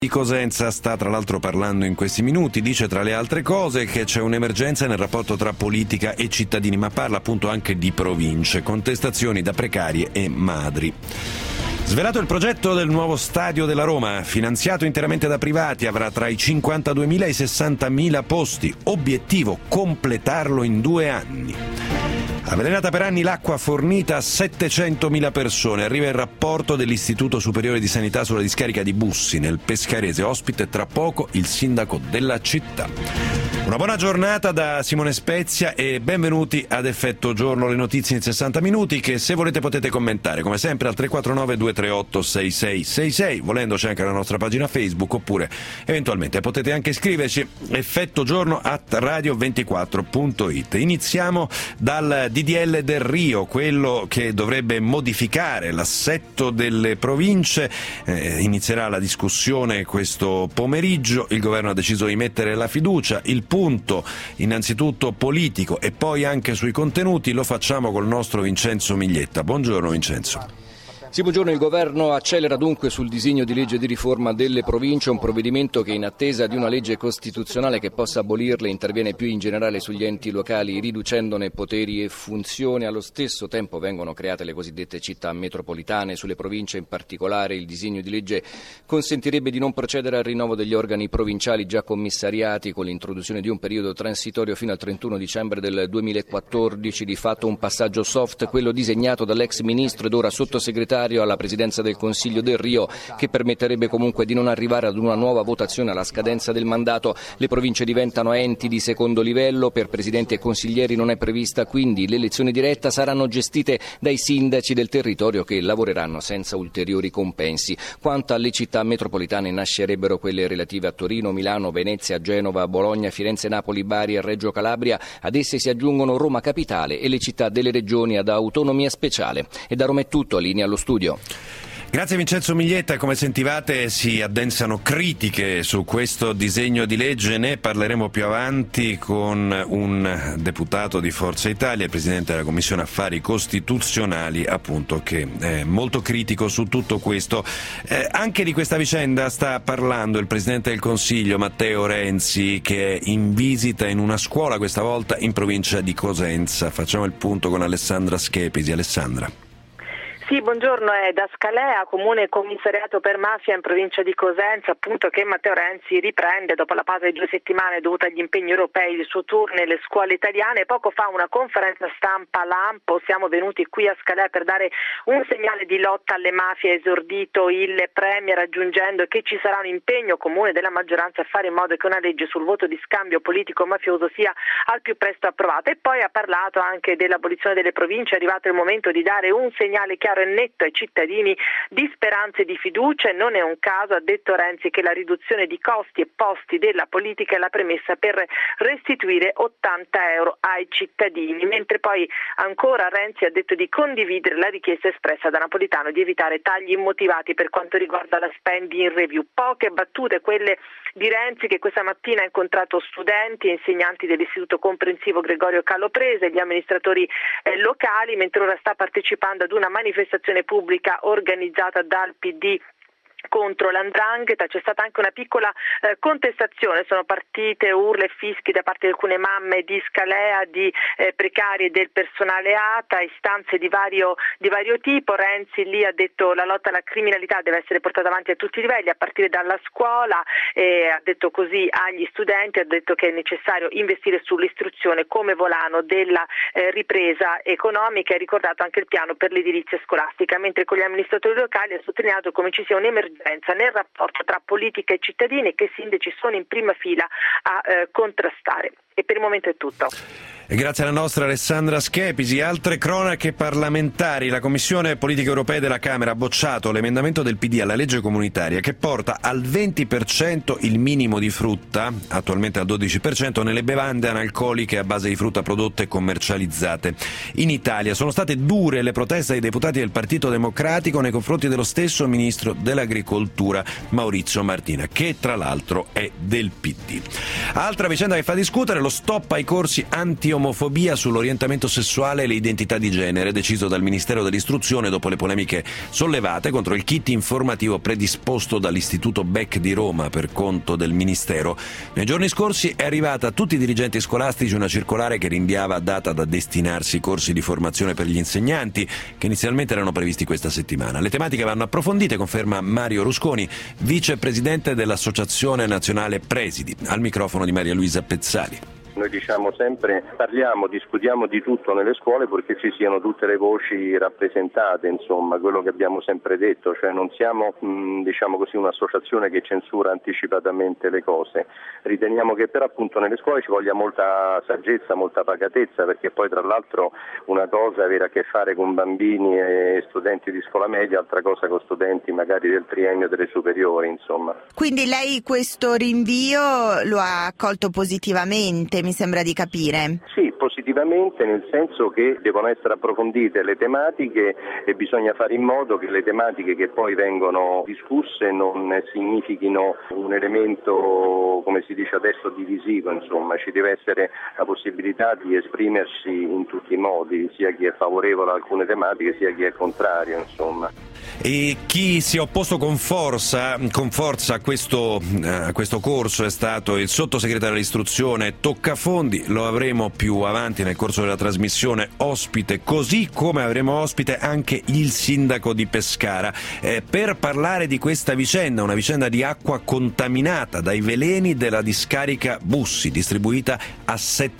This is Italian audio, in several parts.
Di Cosenza sta tra l'altro parlando in questi minuti, dice tra le altre cose che c'è un'emergenza nel rapporto tra politica e cittadini, ma parla appunto anche di province, contestazioni da precarie e madri. Svelato il progetto del nuovo stadio della Roma, finanziato interamente da privati, avrà tra i 52.000 e i 60.000 posti, obiettivo completarlo in 2 anni. Avvelenata per anni l'acqua fornita a 700.000 persone. Arriva il rapporto dell'Istituto Superiore di Sanità sulla discarica di Bussi, nel Pescarese. Ospite tra poco il sindaco della città. Una buona giornata da Simone Spezia e benvenuti ad Effetto Giorno, le notizie in 60 minuti che se volete potete commentare come sempre al 349 238 6666, volendoci anche alla nostra pagina Facebook, oppure eventualmente potete anche scriverci effettogiorno@radio24.it. Iniziamo dal DDL del Rio, quello che dovrebbe modificare l'assetto delle province. Inizierà la discussione questo pomeriggio, il governo ha deciso di mettere la fiducia. Il punto innanzitutto politico e poi anche sui contenuti lo facciamo col nostro Vincenzo Miglietta. Buongiorno Vincenzo. Sì, buongiorno. Il governo accelera dunque sul disegno di legge di riforma delle province, un provvedimento che in attesa di una legge costituzionale che possa abolirle interviene più in generale sugli enti locali riducendone poteri e funzioni. Allo stesso tempo vengono create le cosiddette città metropolitane. Sulle province in particolare il disegno di legge consentirebbe di non procedere al rinnovo degli organi provinciali già commissariati con l'introduzione di un periodo transitorio fino al 31 dicembre del 2014, di fatto un passaggio soft, quello disegnato dall'ex ministro ed ora sottosegretario alla presidenza del Consiglio del Rio, che permetterebbe comunque di non arrivare ad una nuova votazione alla scadenza del mandato. Le province diventano enti di secondo livello, per presidenti e consiglieri non è prevista quindi l'elezione diretta, saranno gestite dai sindaci del territorio che lavoreranno senza ulteriori compensi. Quanto alle città metropolitane, nascerebbero quelle relative a Torino, Milano, Venezia, Genova, Bologna, Firenze, Napoli, Bari e Reggio Calabria. Ad esse si aggiungono Roma Capitale e le città delle regioni ad autonomia speciale. E da Roma è tutto, linea allo studio. Grazie Vincenzo Miglietta. Come sentivate si addensano critiche su questo disegno di legge, ne parleremo più avanti con un deputato di Forza Italia, il presidente della Commissione Affari Costituzionali, appunto, che è molto critico su tutto questo. Anche di questa vicenda sta parlando il presidente del Consiglio Matteo Renzi, che è in visita in una scuola, questa volta in provincia di Cosenza. Facciamo il punto con Alessandra Schepisi. Alessandra. Sì, buongiorno, è da Scalea, comune commissariato per mafia in provincia di Cosenza, appunto, che Matteo Renzi riprende dopo la pausa di 2 settimane dovuta agli impegni europei del suo tour nelle scuole italiane. Poco fa una conferenza stampa all'Ampo, siamo venuti qui a Scalea per dare un segnale di lotta alle mafie, esordito il Premier aggiungendo che ci sarà un impegno comune della maggioranza a fare in modo che una legge sul voto di scambio politico mafioso sia al più presto approvata. E poi ha parlato anche dell'abolizione delle province, è arrivato il momento di dare un segnale chiaro e netto ai cittadini di speranza e di fiducia, e non è un caso, ha detto Renzi, che la riduzione di costi e posti della politica è la premessa per restituire 80 euro ai cittadini, mentre poi ancora Renzi ha detto di condividere la richiesta espressa da Napolitano di evitare tagli immotivati per quanto riguarda la spending review. Poche battute quelle di Renzi, che questa mattina ha incontrato studenti e insegnanti dell'Istituto Comprensivo Gregorio Caloprese e gli amministratori locali, mentre ora sta partecipando ad una manifestazione pubblica organizzata dal PD contro l''ndrangheta. C'è stata anche una piccola contestazione, sono partite urla e fischi da parte di alcune mamme di Scalea, di precari e del personale ATA, istanze di vario tipo. Renzi lì ha detto la lotta alla criminalità deve essere portata avanti a tutti i livelli, a partire dalla scuola, ha detto così agli studenti, ha detto che è necessario investire sull'istruzione come volano della ripresa economica, e ha ricordato anche il piano per l'edilizia scolastica, mentre con gli amministratori locali ha sottolineato come ci sia un'emergenza nel rapporto tra politica e cittadini e che i sindaci sono in prima fila a contrastare. E per il momento è tutto. Grazie alla nostra Alessandra Schepisi. Altre cronache parlamentari. La Commissione Politiche Europee della Camera ha bocciato l'emendamento del PD alla legge comunitaria che porta al 20% il minimo di frutta, attualmente al 12%, nelle bevande analcoliche a base di frutta prodotte e commercializzate in Italia. Sono state dure le proteste dei deputati del Partito Democratico nei confronti dello stesso ministro dell'Agricoltura Maurizio Martina, che tra l'altro è del PD. Altra vicenda che fa discutere: lo stop ai corsi anti-omofobia omofobia, sull'orientamento sessuale e le identità di genere, deciso dal Ministero dell'Istruzione dopo le polemiche sollevate contro il kit informativo predisposto dall'Istituto Beck di Roma per conto del Ministero. Nei giorni scorsi è arrivata a tutti i dirigenti scolastici una circolare che rinviava a data da destinarsi corsi di formazione per gli insegnanti, che inizialmente erano previsti questa settimana. Le tematiche vanno approfondite, conferma Mario Rusconi, vicepresidente dell'Associazione Nazionale Presidi, al microfono di Maria Luisa Pezzali. Noi diciamo sempre, discutiamo di tutto nelle scuole perché ci siano tutte le voci rappresentate, insomma, quello che abbiamo sempre detto, cioè non siamo un'associazione che censura anticipatamente le cose. Riteniamo che però appunto nelle scuole ci voglia molta saggezza, molta pacatezza, perché poi tra l'altro una cosa è avere a che fare con bambini e studenti di scuola media, altra cosa con studenti magari del triennio delle superiori, insomma. Quindi lei questo rinvio lo ha accolto positivamente? Mi sembra di capire. Sì, positivamente, nel senso che devono essere approfondite le tematiche e bisogna fare in modo che le tematiche che poi vengono discusse non significhino un elemento, come si dice adesso, divisivo, insomma, ci deve essere la possibilità di esprimersi in tutti i modi, sia chi è favorevole a alcune tematiche sia chi è contrario, insomma. E chi si è opposto con forza a questo corso è stato il sottosegretario dell'istruzione Toccafondi. Lo avremo più avanti nel corso della trasmissione ospite, così come avremo ospite anche il sindaco di Pescara per parlare di questa vicenda, una vicenda di acqua contaminata dai veleni della discarica Bussi, distribuita a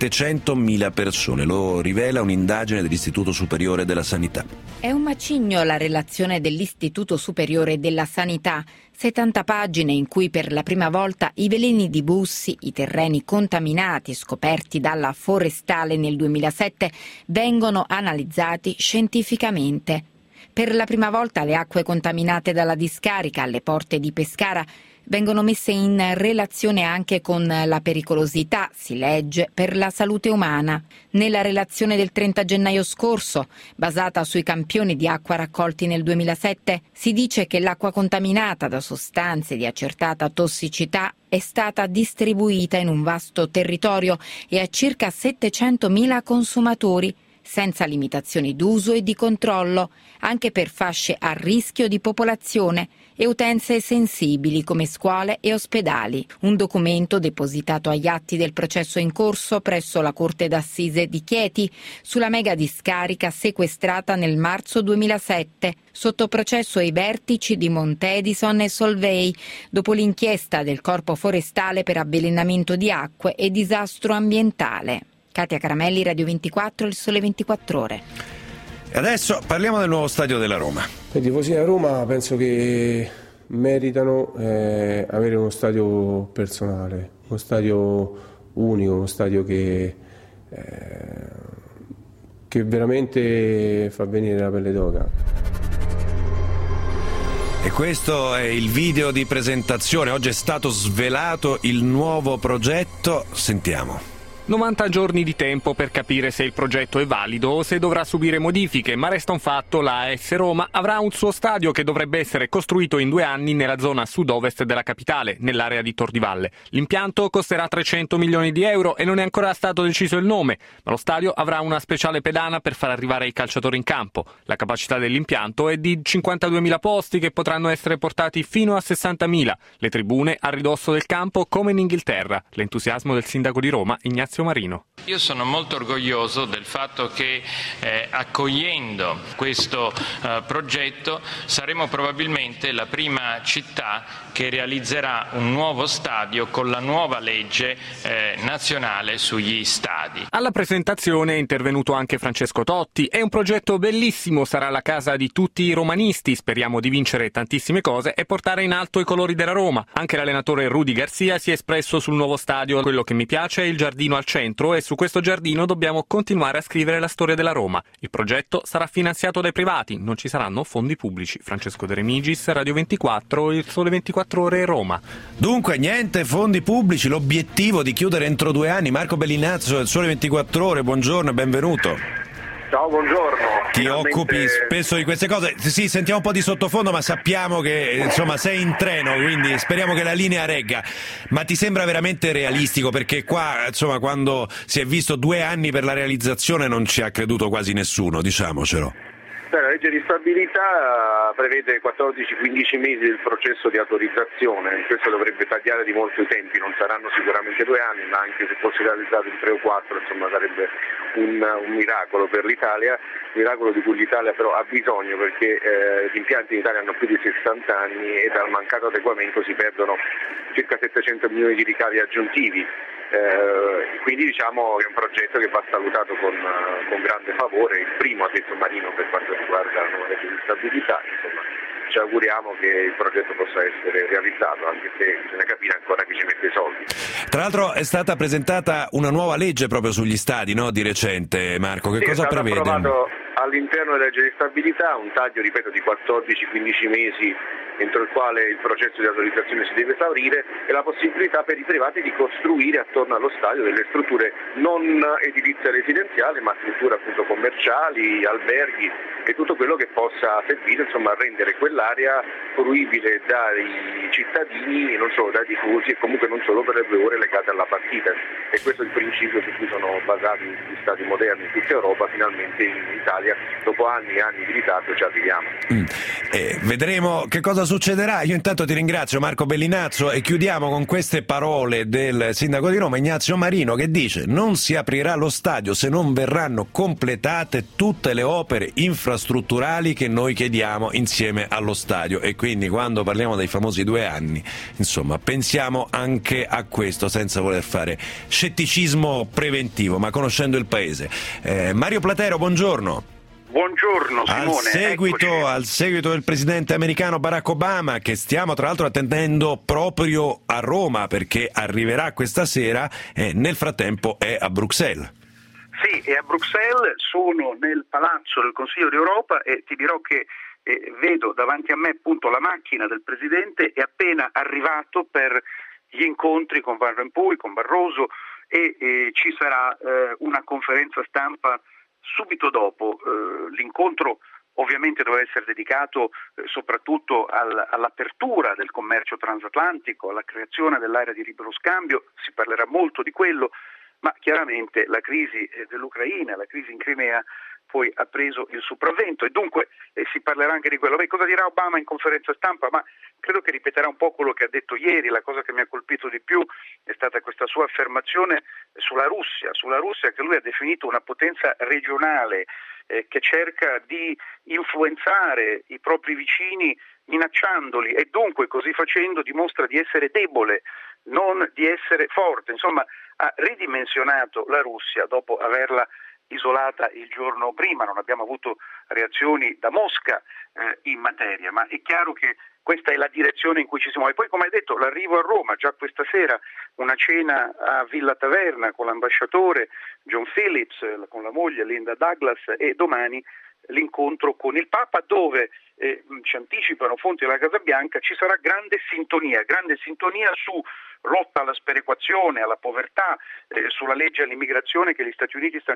700.000 persone. Lo rivela un'indagine dell'Istituto Superiore della Sanità. È un macigno la relazione dell'Istituto Superiore della Sanità, 70 pagine in cui per la prima volta i veleni di Bussi, i terreni contaminati scoperti dalla forestale nel 2007, vengono analizzati scientificamente. Per la prima volta le acque contaminate dalla discarica alle porte di Pescara vengono messe in relazione anche con la pericolosità, si legge, per la salute umana. Nella relazione del 30 gennaio scorso, basata sui campioni di acqua raccolti nel 2007, si dice che l'acqua contaminata da sostanze di accertata tossicità è stata distribuita in un vasto territorio e a circa 700.000 consumatori, senza limitazioni d'uso e di controllo, anche per fasce a rischio di popolazione e utenze sensibili come scuole e ospedali. Un documento depositato agli atti del processo in corso presso la Corte d'Assise di Chieti sulla mega discarica sequestrata nel marzo 2007, sotto processo ai vertici di Monte Edison e Solvay, dopo l'inchiesta del Corpo Forestale per avvelenamento di acque e disastro ambientale. Katia Caramelli, Radio 24, Il Sole 24 Ore. E adesso parliamo del nuovo stadio della Roma. I tifosi della Roma penso che meritano avere uno stadio personale, uno stadio unico, uno stadio che veramente fa venire la pelle d'oca. E questo è il video di presentazione. Oggi è stato svelato il nuovo progetto. Sentiamo. 90 giorni di tempo per capire se il progetto è valido o se dovrà subire modifiche, ma resta un fatto: la AS Roma avrà un suo stadio che dovrebbe essere costruito in 2 anni nella zona sud-ovest della capitale, nell'area di Tor di Valle. L'impianto costerà 300 milioni di euro e non è ancora stato deciso il nome, ma lo stadio avrà una speciale pedana per far arrivare i calciatori in campo. La capacità dell'impianto è di 52.000 posti che potranno essere portati fino a 60.000. Le tribune a ridosso del campo come in Inghilterra. L'entusiasmo del sindaco di Roma, Ignazio Marino. Io sono molto orgoglioso del fatto che accogliendo questo progetto saremo probabilmente la prima città che realizzerà un nuovo stadio con la nuova legge nazionale sugli stadi. Alla presentazione è intervenuto anche Francesco Totti. È un progetto bellissimo, sarà la casa di tutti i romanisti, speriamo di vincere tantissime cose e portare in alto i colori della Roma. Anche l'allenatore Rudy Garcia si è espresso sul nuovo stadio. Quello che mi piace è il giardino al centro e su questo giardino dobbiamo continuare a scrivere la storia della Roma. Il progetto sarà finanziato dai privati, non ci saranno fondi pubblici. Francesco De Remigis, Radio 24, Il Sole 24 Ore, Roma. Dunque niente fondi pubblici, l'obiettivo di chiudere entro 2 anni. Marco Bellinazzo, Il Sole 24 Ore, buongiorno e benvenuto. Ciao, buongiorno. Ti occupi spesso di queste cose. Sì, sentiamo un po' di sottofondo, ma sappiamo che insomma sei in treno, quindi speriamo che la linea regga. Ma ti sembra veramente realistico? Perché qua, insomma, quando si è visto 2 anni per la realizzazione non ci ha creduto quasi nessuno, diciamocelo. La legge di stabilità prevede 14-15 mesi del processo di autorizzazione, questo dovrebbe tagliare di molto i tempi, non saranno sicuramente 2 anni, ma anche se fosse realizzato in 3 o 4, insomma sarebbe un miracolo per l'Italia, miracolo di cui l'Italia però ha bisogno, perché gli impianti in Italia hanno più di 60 anni e dal mancato adeguamento si perdono circa 700 milioni di ricavi aggiuntivi. Quindi diciamo che è un progetto che va salutato con grande favore, il primo, ha detto Marino, per quanto riguarda la nuova legge di stabilità. Insomma, ci auguriamo che il progetto possa essere realizzato, anche se bisogna capire ancora chi ci mette i soldi. Tra l'altro è stata presentata una nuova legge proprio sugli stadi, no? Di recente, Marco, che cosa prevede? È stato approvato all'interno della legge di stabilità un taglio, ripeto, di 14-15 mesi entro il quale il processo di autorizzazione si deve esaurire, e la possibilità per i privati di costruire attorno allo stadio delle strutture non edilizie residenziali, ma strutture appunto commerciali, alberghi e tutto quello che possa servire, insomma, a rendere quell'area fruibile dai cittadini, non solo dai tifosi, e comunque non solo per le 2 ore legate alla partita. E questo è il principio su cui sono basati gli stadi moderni in tutta Europa. Finalmente in Italia, dopo anni e anni di ritardo, ci arriviamo. Vedremo che cosa succederà. Io intanto ti ringrazio, Marco Bellinazzo, e chiudiamo con queste parole del sindaco di Roma, Ignazio Marino, che dice: non si aprirà lo stadio se non verranno completate tutte le opere infrastrutturali che noi chiediamo insieme allo stadio. E quindi quando parliamo dei famosi 2 anni, insomma, pensiamo anche a questo, senza voler fare scetticismo preventivo, ma conoscendo il paese. Mario Platero, buongiorno. Buongiorno Simone. Al seguito del presidente americano Barack Obama, che stiamo tra l'altro attendendo proprio a Roma, perché arriverà questa sera, e nel frattempo è a Bruxelles. Sì, è a Bruxelles, sono nel palazzo del Consiglio d'Europa e ti dirò che vedo davanti a me appunto la macchina del presidente, è appena arrivato per gli incontri con Van Rompuy, con Barroso, e ci sarà una conferenza stampa subito dopo. L'incontro ovviamente dovrà essere dedicato soprattutto all'apertura del commercio transatlantico, alla creazione dell'area di libero scambio, si parlerà molto di quello, ma chiaramente la crisi dell'Ucraina, la crisi in Crimea poi ha preso il sopravvento e dunque si parlerà anche di quello. Cosa dirà Obama in conferenza stampa? Ma credo che ripeterà un po' quello che ha detto ieri. La cosa che mi ha colpito di più è stata questa sua affermazione sulla Russia che lui ha definito una potenza regionale che cerca di influenzare i propri vicini minacciandoli, e dunque così facendo dimostra di essere debole, non di essere forte. Insomma, ha ridimensionato la Russia dopo averla isolata il giorno prima. Non abbiamo avuto reazioni da Mosca in materia, ma è chiaro che questa è la direzione in cui ci si muove. E poi, come hai detto, l'arrivo a Roma, già questa sera una cena a Villa Taverna con l'ambasciatore John Phillips, con la moglie Linda Douglas, e domani l'incontro con il Papa, dove ci anticipano fonti della Casa Bianca ci sarà grande sintonia su lotta alla sperequazione, alla povertà, sulla legge all'immigrazione che gli Stati Uniti stanno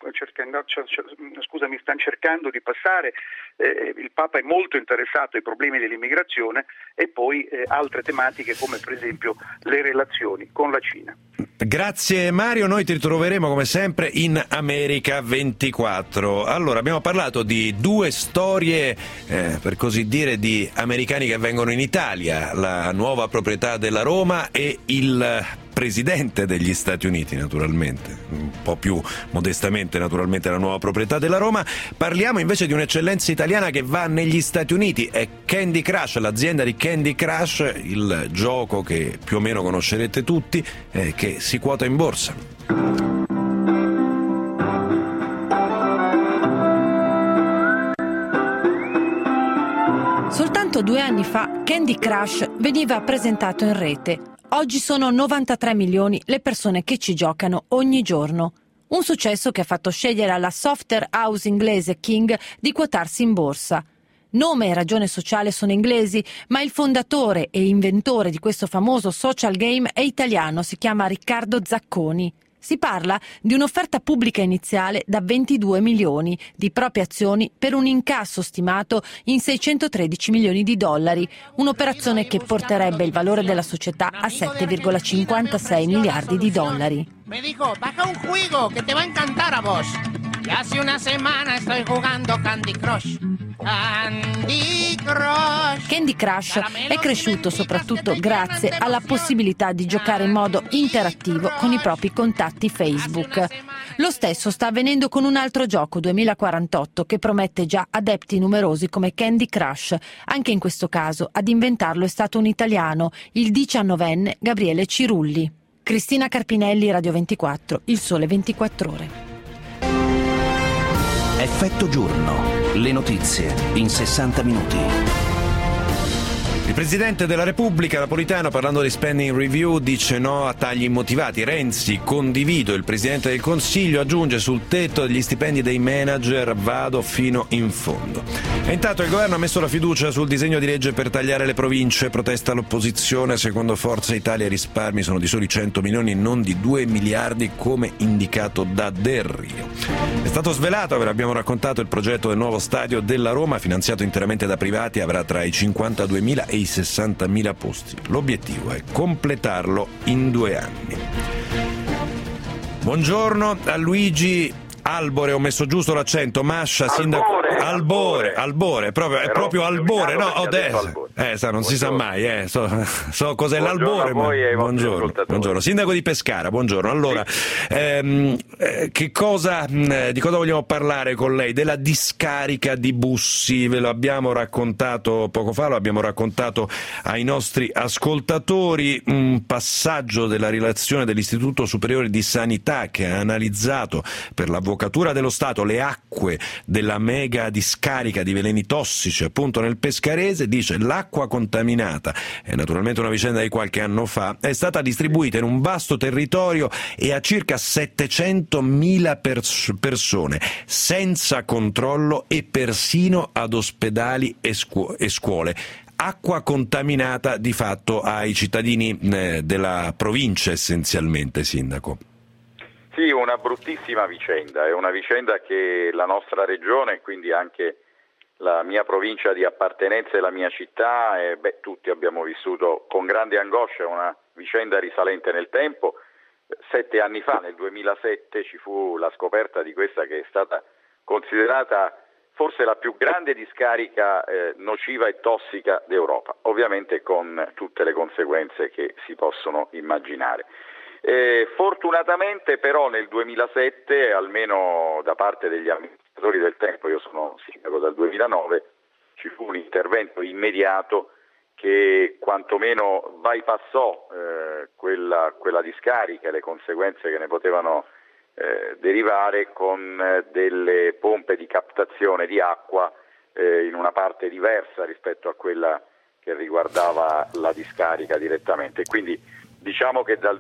cercando di passare. Il Papa è molto interessato ai problemi dell'immigrazione, e poi altre tematiche come per esempio le relazioni con la Cina. Grazie Mario, noi ti troveremo come sempre in America 24. Allora, abbiamo parlato di 2 storie, per così dire, di americani che vengono in Italia, la nuova proprietà della Roma e il presidente degli Stati Uniti, naturalmente, un po' più modestamente naturalmente la nuova proprietà della Roma. Parliamo invece di un'eccellenza italiana che va negli Stati Uniti, è Candy Crush, l'azienda di Candy Crush, il gioco che più o meno conoscerete tutti, che si quota in borsa. Soltanto 2 anni fa Candy Crush veniva presentato in rete. Oggi sono 93 milioni le persone che ci giocano ogni giorno. Un successo che ha fatto scegliere alla software house inglese King di quotarsi in borsa. Nome e ragione sociale sono inglesi, ma il fondatore e inventore di questo famoso social game è italiano, si chiama Riccardo Zacconi. Si parla di un'offerta pubblica iniziale da 22 milioni di proprie azioni per un incasso stimato in 613 milioni di dollari, un'operazione che porterebbe il valore della società a 7,56 miliardi di dollari. Me dijo, baja un juego que te va a encantar a vos. Y hace una semana estoy jugando Candy Crush. Candy Crush è cresciuto soprattutto grazie alla possibilità di giocare in modo interattivo con i propri contatti Facebook. Lo stesso sta avvenendo con un altro gioco 2048 che promette già adepti numerosi come Candy Crush. Anche in questo caso ad inventarlo è stato un italiano, il 19enne Gabriele Cirulli. Cristina Carpinelli, Radio 24, Il Sole 24 Ore. Effetto giorno. Le notizie in 60 minuti. Il Presidente della Repubblica Napolitano, parlando di spending review, dice no a tagli immotivati. Renzi: condivido. Il Presidente del Consiglio aggiunge: sul tetto degli stipendi dei manager vado fino in fondo. E intanto il governo ha messo la fiducia sul disegno di legge per tagliare le province. Protesta l'opposizione. Secondo Forza Italia i risparmi sono di soli 100 milioni e non di 2 miliardi come indicato da Del Rio. È stato svelato, ve l'abbiamo raccontato, il progetto del nuovo stadio della Roma, finanziato interamente da privati, avrà tra i 52.000 e i 60.000 posti. L'obiettivo è completarlo in 2 anni. Buongiorno a Luigi Albore, ho messo giusto l'accento, Mascia, sindaco. Albore, è proprio Albore, no? Non si sa mai, so cos'è l'Albore, ma buongiorno. Sindaco di Pescara, buongiorno. Allora, di cosa vogliamo parlare con lei? Della discarica di Bussi, ve lo abbiamo raccontato poco fa, lo abbiamo raccontato ai nostri ascoltatori, un passaggio della relazione dell'Istituto Superiore di Sanità che ha analizzato per l'Avvocatura dello Stato le acque della mega discarica di veleni tossici appunto nel Pescarese. Dice: l'acqua contaminata, è naturalmente una vicenda di qualche anno fa, è stata distribuita in un vasto territorio e a circa 700.000 persone senza controllo e persino ad ospedali e scuole. Acqua contaminata di fatto ai cittadini della provincia essenzialmente, Sindaco. Sì, una bruttissima vicenda, è una vicenda che la nostra regione, quindi anche la mia provincia di appartenenza e la mia città, tutti abbiamo vissuto con grande angoscia, una vicenda risalente nel tempo. 7 anni fa, nel 2007, ci fu la scoperta di questa che è stata considerata forse la più grande discarica nociva e tossica d'Europa, ovviamente con tutte le conseguenze che si possono immaginare. Fortunatamente però nel 2007, almeno da parte degli amministratori del tempo, io sono sindaco dal 2009, ci fu un intervento immediato che quantomeno bypassò quella discarica e le conseguenze che ne potevano derivare con delle pompe di captazione di acqua in una parte diversa rispetto a quella che riguardava la discarica direttamente. Quindi diciamo che dal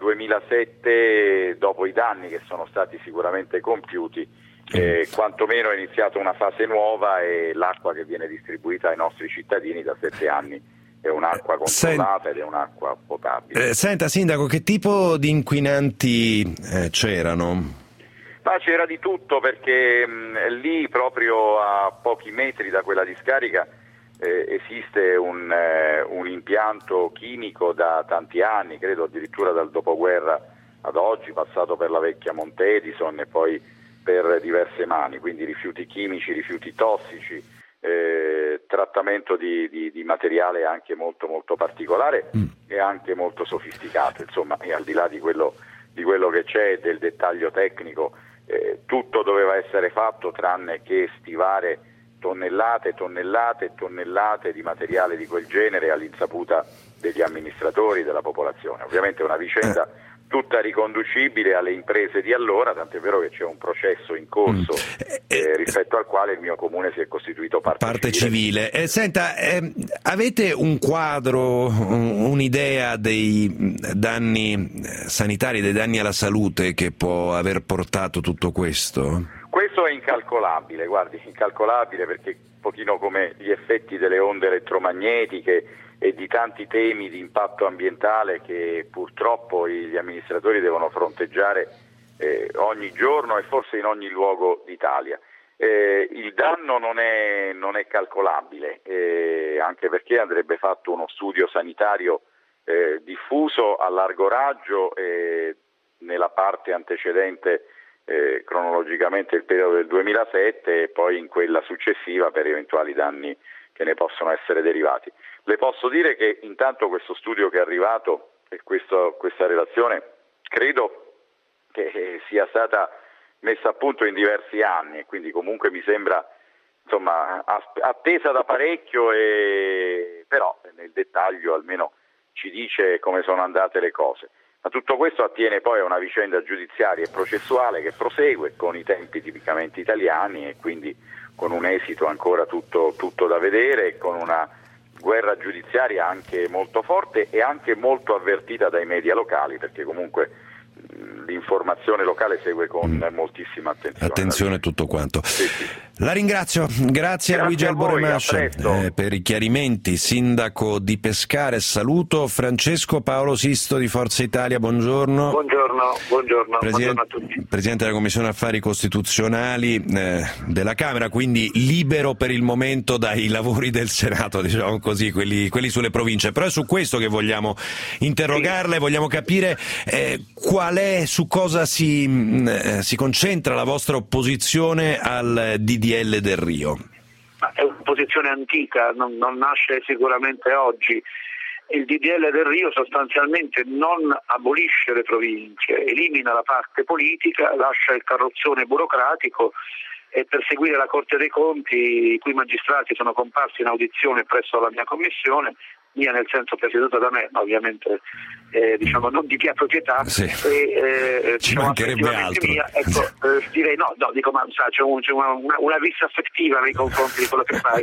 2007, dopo i danni che sono stati sicuramente compiuti, quantomeno è iniziata una fase nuova e l'acqua che viene distribuita ai nostri cittadini da 7 anni è un'acqua controllata ed è un'acqua potabile. Senta, Sindaco, che tipo di inquinanti c'erano? Ma c'era di tutto, perché lì proprio a pochi metri da quella discarica esiste un impianto chimico da tanti anni, credo addirittura dal dopoguerra ad oggi, passato per la vecchia Montedison e poi per diverse mani, quindi rifiuti chimici, rifiuti tossici, trattamento di materiale anche molto molto particolare e anche molto sofisticato, insomma, e al di là di quello che c'è, del dettaglio tecnico, tutto doveva essere fatto tranne che stivare tonnellate e tonnellate e tonnellate di materiale di quel genere all'insaputa degli amministratori, della popolazione. Ovviamente è una vicenda tutta riconducibile alle imprese di allora, tant'è vero che c'è un processo in corso rispetto al quale il mio comune si è costituito parte civile. Senta, avete un quadro, un'idea dei danni sanitari, dei danni alla salute che può aver portato tutto questo? Questo è incalcolabile, guardi, incalcolabile, perché un pochino come gli effetti delle onde elettromagnetiche e di tanti temi di impatto ambientale che purtroppo gli amministratori devono fronteggiare ogni giorno e forse in ogni luogo d'Italia. Il danno non è calcolabile, anche perché andrebbe fatto uno studio sanitario diffuso a largo raggio nella parte antecedente cronologicamente il periodo del 2007 e poi in quella successiva per eventuali danni che ne possono essere derivati. Le posso dire che intanto questo studio che è arrivato e questa relazione credo che sia stata messa a punto in diversi anni e quindi comunque mi sembra attesa da parecchio, però nel dettaglio almeno ci dice come sono andate le cose. Ma tutto questo attiene poi a una vicenda giudiziaria e processuale che prosegue con i tempi tipicamente italiani e quindi con un esito ancora tutto da vedere e con una guerra giudiziaria anche molto forte e anche molto avvertita dai media locali, perché comunque l'informazione locale segue con moltissima attenzione tutto quanto. Sì. La ringrazio, grazie a Luigi Alboremasce per i chiarimenti. Sindaco di Pescara, saluto Francesco Paolo Sisto di Forza Italia, buongiorno. Buongiorno a tutti. Presidente della Commissione Affari Costituzionali della Camera, quindi libero per il momento dai lavori del Senato, diciamo così, quelli sulle province, però è su questo che vogliamo interrogarle, vogliamo capire su cosa si concentra la vostra opposizione al DDL del Rio. È un'opposizione antica, non nasce sicuramente oggi. Il DDL del Rio sostanzialmente non abolisce le province, elimina la parte politica, lascia il carrozzone burocratico e per seguire la Corte dei Conti, i cui magistrati sono comparsi in audizione presso la mia commissione, mia nel senso presieduta da me, ma ovviamente non di mia proprietà, sì. Ci mancherebbe altro. Mia, direi dico, ma c'è una vista affettiva nei confronti di quello che fai.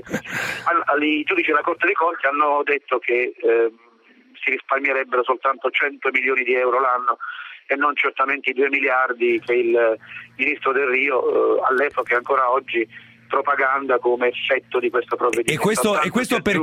I giudici della Corte dei Conti hanno detto che si risparmierebbero soltanto 100 milioni di euro l'anno e non certamente i 2 miliardi che il ministro Del Rio all'epoca e ancora oggi propaganda come effetto di questo provvedimento. E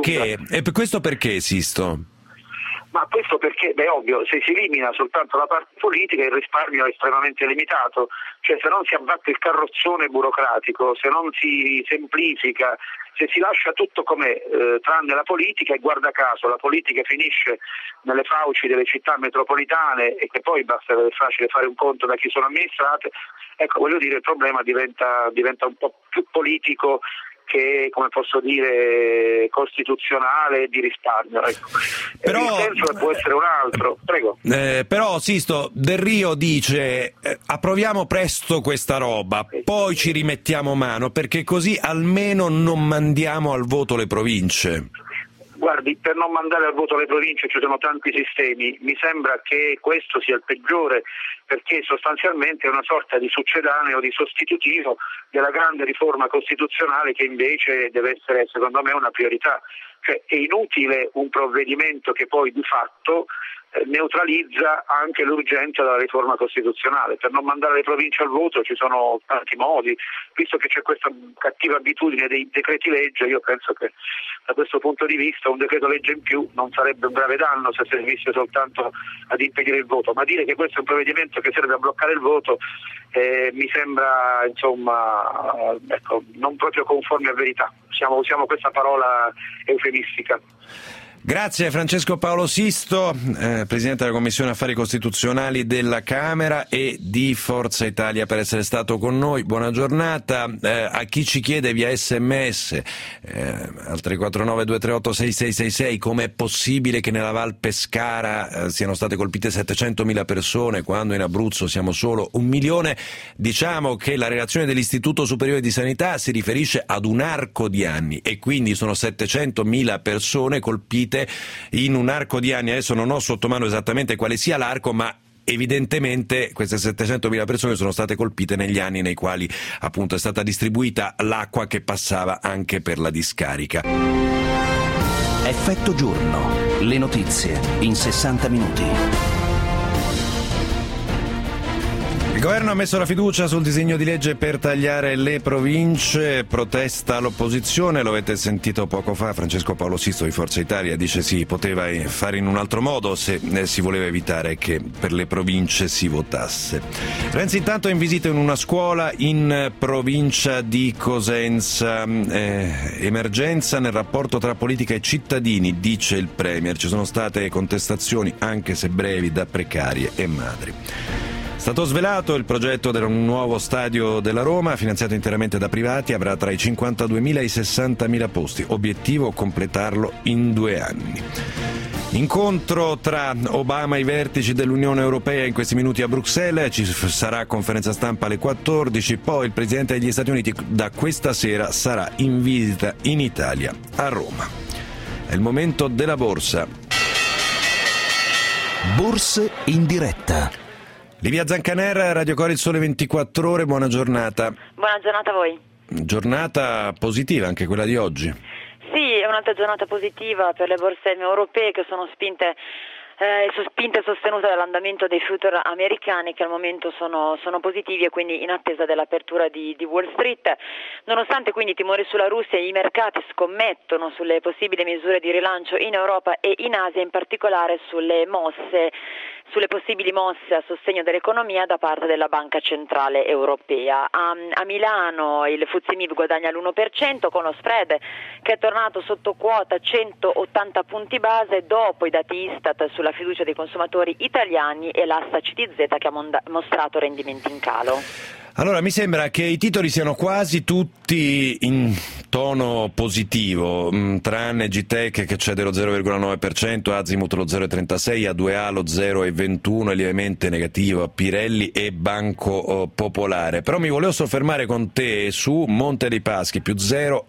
questo perché, Sisto? Ma questo perché, ovvio, se si elimina soltanto la parte politica il risparmio è estremamente limitato, cioè se non si abbatte il carrozzone burocratico, se non si semplifica, se si lascia tutto com'è, tranne la politica, e guarda caso la politica finisce nelle fauci delle città metropolitane e che poi è facile fare un conto da chi sono amministrate, ecco, voglio dire, il problema diventa un po' più politico che, come posso dire, costituzionale di risparmio. Ecco. Però, il senso può essere un altro. Prego. Però, Sisto, Del Rio dice approviamo presto questa roba, poi ci rimettiamo mano, perché così almeno non mandiamo al voto le province. Guardi, per non mandare al voto le province ci sono tanti sistemi, mi sembra che questo sia il peggiore perché sostanzialmente è una sorta di succedaneo, di sostitutivo della grande riforma costituzionale che invece deve essere secondo me una priorità. Cioè è inutile un provvedimento che poi di fatto neutralizza anche l'urgenza della riforma costituzionale. Per non mandare le province al voto ci sono tanti modi, visto che c'è questa cattiva abitudine dei decreti legge, io penso che da questo punto di vista un decreto legge in più non sarebbe un grave danno se servisse soltanto ad impedire il voto, ma dire che questo è un provvedimento che serve a bloccare il voto mi sembra non proprio conforme a verità. Usiamo questa parola eufemistica. Grazie Francesco Paolo Sisto, Presidente della Commissione Affari Costituzionali della Camera e di Forza Italia, per essere stato con noi. Buona giornata. A chi ci chiede via SMS al 349 238 6666 com'è possibile che nella Val Pescara siano state colpite 700.000 persone quando in Abruzzo siamo solo 1 milione, diciamo che la relazione dell'Istituto Superiore di Sanità si riferisce ad un arco di anni e quindi sono 700.000 persone colpite in un arco di anni. Adesso non ho sotto mano esattamente quale sia l'arco, ma evidentemente queste 700.000 persone sono state colpite negli anni nei quali appunto è stata distribuita l'acqua che passava anche per la discarica. Effetto giorno, le notizie in 60 minuti. Il governo ha messo la fiducia sul disegno di legge per tagliare le province, protesta l'opposizione, lo avete sentito poco fa, Francesco Paolo Sisto di Forza Italia dice sì, poteva fare in un altro modo se si voleva evitare che per le province si votasse. Renzi intanto è in visita in una scuola in provincia di Cosenza, emergenza nel rapporto tra politica e cittadini, dice il Premier, ci sono state contestazioni anche se brevi da precarie e madri. È stato svelato il progetto del nuovo stadio della Roma, finanziato interamente da privati, avrà tra i 52.000 e i 60.000 posti. Obiettivo completarlo in 2 anni. Incontro tra Obama e i vertici dell'Unione Europea in questi minuti a Bruxelles, ci sarà conferenza stampa alle 14, poi il Presidente degli Stati Uniti da questa sera sarà in visita in Italia, a Roma. È il momento della borsa. Borse in diretta. Livia Zancaner, Radio Cori, il Sole 24 Ore, buona giornata. Buona giornata a voi. Giornata positiva anche quella di oggi. Sì, è un'altra giornata positiva per le borse europee che sono spinte e sostenute dall'andamento dei future americani che al momento sono positivi e quindi in attesa dell'apertura di Wall Street. Nonostante quindi i timori sulla Russia, i mercati scommettono sulle possibili misure di rilancio in Europa e in Asia, in particolare sulle possibili mosse a sostegno dell'economia da parte della Banca Centrale Europea. A Milano il FTSE MIB guadagna l'1% con lo spread che è tornato sotto quota 180 punti base dopo i dati Istat sulla fiducia dei consumatori italiani e l'asta CTZ che ha mostrato rendimenti in calo. Allora, mi sembra che i titoli siano quasi tutti in tono positivo, tranne GTEC che cede lo 0,9%, Azimut lo 0,36%, A2A lo 0,21%, lievemente negativo Pirelli e Banco Popolare. Però mi volevo soffermare con te su Monte dei Paschi, più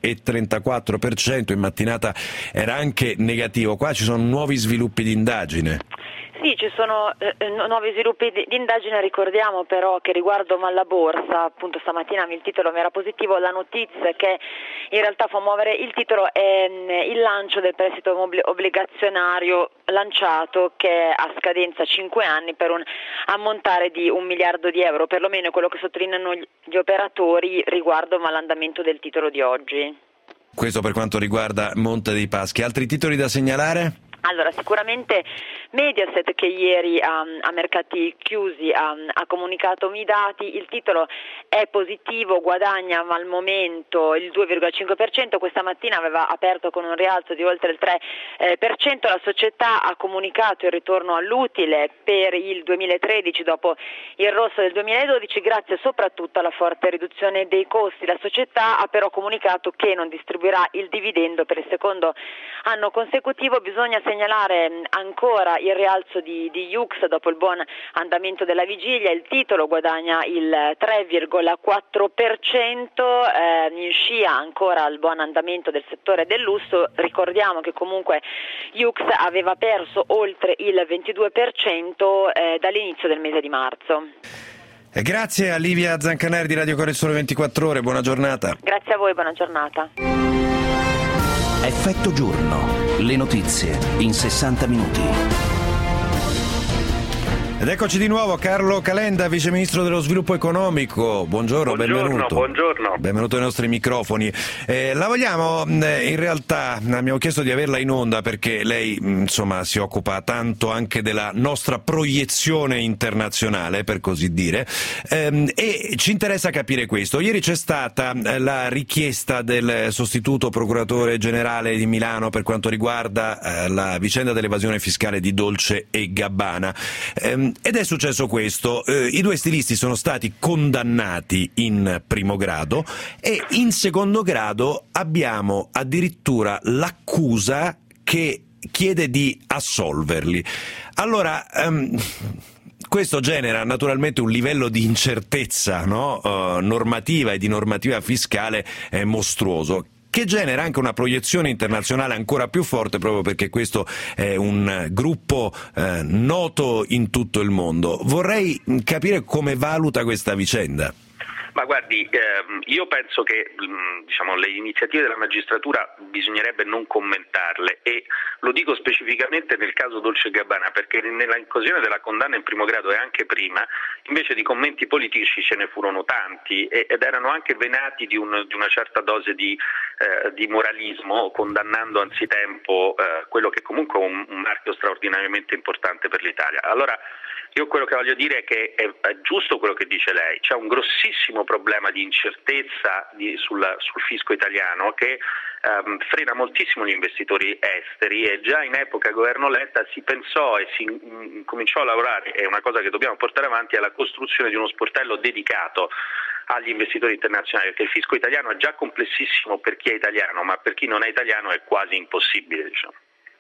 0,34%, in mattinata era anche negativo. Qua ci sono nuovi sviluppi di indagine. Sì, ci sono nuovi sviluppi di indagine, ricordiamo però che riguardo alla borsa, appunto stamattina il titolo mi era positivo, la notizia che in realtà fa muovere il titolo è il lancio del prestito obbligazionario lanciato che è a scadenza 5 anni per un ammontare di 1 miliardo di euro, perlomeno è quello che sottolineano gli operatori riguardo all'andamento del titolo di oggi. Questo per quanto riguarda Monte dei Paschi. Altri titoli da segnalare? Allora, sicuramente Mediaset che ieri a mercati chiusi ha comunicato i dati, il titolo è positivo, guadagna al momento il 2,5%, questa mattina aveva aperto con un rialzo di oltre il 3%, la società ha comunicato il ritorno all'utile per il 2013 dopo il rosso del 2012 grazie soprattutto alla forte riduzione dei costi. La società ha però comunicato che non distribuirà il dividendo per il secondo anno consecutivo. Bisogna segnalare ancora il rialzo di Yux dopo il buon andamento della vigilia, il titolo guadagna il 3,4%, in scia ancora il buon andamento del settore del lusso. Ricordiamo che comunque Yux aveva perso oltre il 22% dall'inizio del mese di marzo. Grazie a Livia Zancaner di Radio Cori Sole 24 Ore, buona giornata. Grazie a voi, buona giornata. Effetto giorno, le notizie in 60 minuti. Ed eccoci di nuovo, Carlo Calenda, Vice Ministro dello Sviluppo Economico. Buongiorno, benvenuto. Buongiorno. Benvenuto ai nostri microfoni. La vogliamo, in realtà abbiamo chiesto di averla in onda perché lei insomma si occupa tanto anche della nostra proiezione internazionale, per così dire, e ci interessa capire questo. Ieri c'è stata la richiesta del sostituto procuratore generale di Milano per quanto riguarda la vicenda dell'evasione fiscale di Dolce & Gabbana. Ed è successo questo, i due stilisti sono stati condannati in primo grado e in secondo grado abbiamo addirittura l'accusa che chiede di assolverli. Allora, questo genera naturalmente un livello di incertezza, no? Normativa e di normativa fiscale mostruoso, che genera anche una proiezione internazionale ancora più forte proprio perché questo è un gruppo noto in tutto il mondo. Vorrei capire come valuta questa vicenda. Ma guardi, io penso che le iniziative della magistratura bisognerebbe non commentarle, e lo dico specificamente nel caso Dolce & Gabbana, perché nella occasione della condanna in primo grado e anche prima, invece di commenti politici ce ne furono tanti ed erano anche venati di una certa dose di moralismo, condannando anzitempo quello che comunque è un marchio straordinariamente importante per l'Italia. Allora, io quello che voglio dire è che è giusto quello che dice lei, c'è un grossissimo problema di incertezza sul fisco italiano che frena moltissimo gli investitori esteri, e già in epoca governo Letta si pensò e si cominciò a lavorare, è una cosa che dobbiamo portare avanti, alla costruzione di uno sportello dedicato agli investitori internazionali, perché il fisco italiano è già complessissimo per chi è italiano, ma per chi non è italiano è quasi impossibile, diciamo.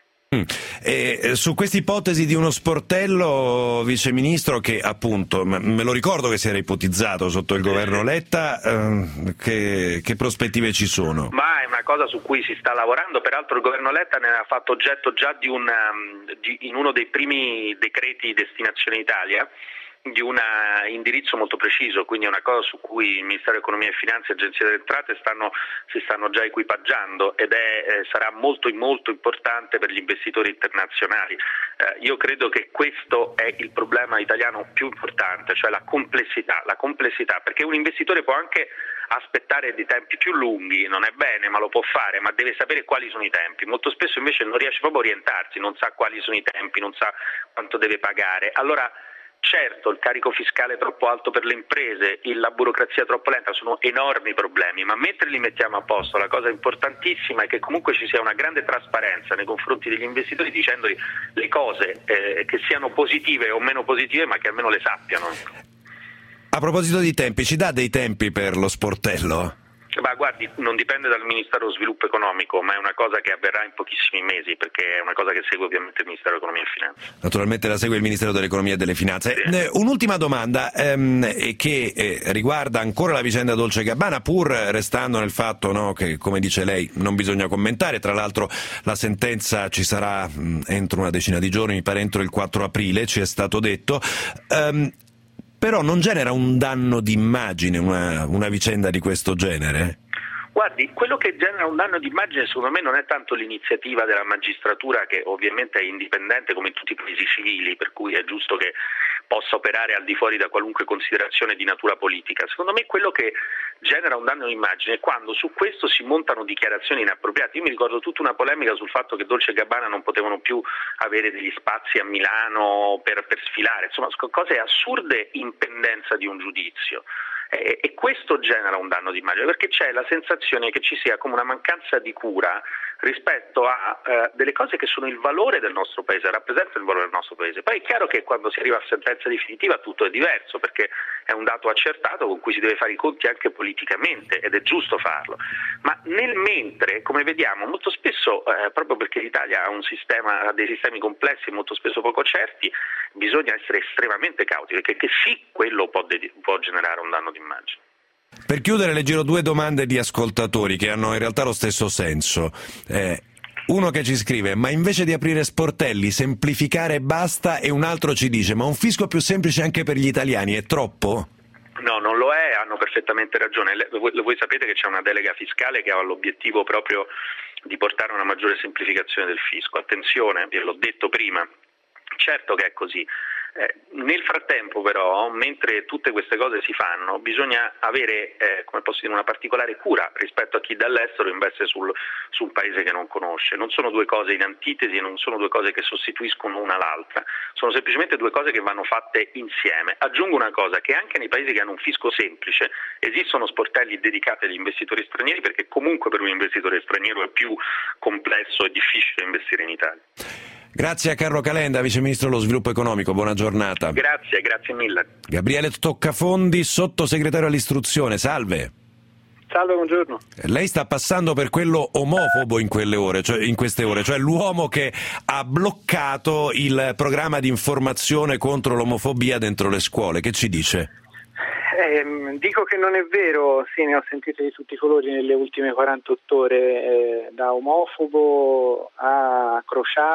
E su questa ipotesi di uno sportello, Vice Ministro, che appunto me lo ricordo che si era ipotizzato sotto il governo Letta, che prospettive ci sono? Ma è una cosa su cui si sta lavorando, peraltro il governo Letta ne ha fatto oggetto già in uno dei primi decreti Destinazione Italia, di un indirizzo molto preciso, quindi è una cosa su cui il Ministero dell'Economia e Finanze e l'Agenzia delle Entrate si stanno già equipaggiando, ed sarà molto molto importante per gli investitori internazionali. Io credo che questo è il problema italiano più importante, cioè la complessità, perché un investitore può anche aspettare dei tempi più lunghi, non è bene, ma lo può fare, ma deve sapere quali sono i tempi. Molto spesso invece non riesce proprio a orientarsi, non sa quali sono i tempi, non sa quanto deve pagare. Allora, certo, il carico fiscale troppo alto per le imprese, la burocrazia troppo lenta sono enormi problemi, ma mentre li mettiamo a posto, la cosa importantissima è che comunque ci sia una grande trasparenza nei confronti degli investitori, dicendogli le cose che siano positive o meno positive, ma che almeno le sappiano. A proposito di tempi, ci dà dei tempi per lo sportello? Ma guardi, non dipende dal Ministero dello Sviluppo Economico, ma è una cosa che avverrà in pochissimi mesi, perché è una cosa che segue ovviamente il Ministero dell'Economia e Finanze. Naturalmente la segue il Ministero dell'Economia e delle Finanze. Sì. Un'ultima domanda che riguarda ancora la vicenda Dolce & Gabbana, pur restando nel fatto che, come dice lei, non bisogna commentare. Tra l'altro la sentenza ci sarà entro una decina di giorni, mi pare entro il 4 aprile, ci è stato detto. Però non genera un danno d'immagine una vicenda di questo genere? Guardi, quello che genera un danno d'immagine secondo me non è tanto l'iniziativa della magistratura, che ovviamente è indipendente come in tutti i paesi civili, per cui è giusto che possa operare al di fuori da qualunque considerazione di natura politica. Secondo me quello che genera un danno d'immagine è quando su questo si montano dichiarazioni inappropriate. Io mi ricordo tutta una polemica sul fatto che Dolce & Gabbana non potevano più avere degli spazi a Milano per sfilare, insomma cose assurde in pendenza di un giudizio. E questo genera un danno d'immagine, perché c'è la sensazione che ci sia come una mancanza di cura rispetto a delle cose che sono il valore del nostro paese, rappresentano il valore del nostro paese. Poi è chiaro che quando si arriva a sentenza definitiva tutto è diverso, perché è un dato accertato con cui si deve fare i conti anche politicamente, ed è giusto farlo. Ma nel mentre, come vediamo, molto spesso, proprio perché l'Italia ha dei sistemi complessi e molto spesso poco certi, bisogna essere estremamente cauti, perché sì, quello può generare un danno d'immagine. Per chiudere le giro due domande di ascoltatori che hanno in realtà lo stesso senso. Uno che ci scrive: ma invece di aprire sportelli, semplificare e basta, e un altro ci dice: ma un fisco più semplice anche per gli italiani è troppo? No, non lo è, hanno perfettamente ragione. Voi sapete che c'è una delega fiscale che ha l'obiettivo proprio di portare a una maggiore semplificazione del fisco. Attenzione, ve l'ho detto prima, certo che è così. Nel frattempo però, mentre tutte queste cose si fanno, bisogna avere una particolare cura rispetto a chi dall'estero investe su un paese che non conosce. Non sono due cose in antitesi, non sono due cose che sostituiscono una l'altra, sono semplicemente due cose che vanno fatte insieme. Aggiungo una cosa, che anche nei paesi che hanno un fisco semplice esistono sportelli dedicati agli investitori stranieri, perché comunque per un investitore straniero è più complesso e difficile investire in Italia. Grazie a Carlo Calenda, Vice Ministro dello Sviluppo Economico, buona giornata. Grazie mille. Gabriele Toccafondi, Sottosegretario all'Istruzione, salve. Salve, buongiorno. Lei sta passando per quello omofobo in queste ore, cioè l'uomo che ha bloccato il programma di informazione contro l'omofobia dentro le scuole. Che ci dice? Dico che non è vero, sì, ne ho sentite di tutti i colori nelle ultime 48 ore, da omofobo a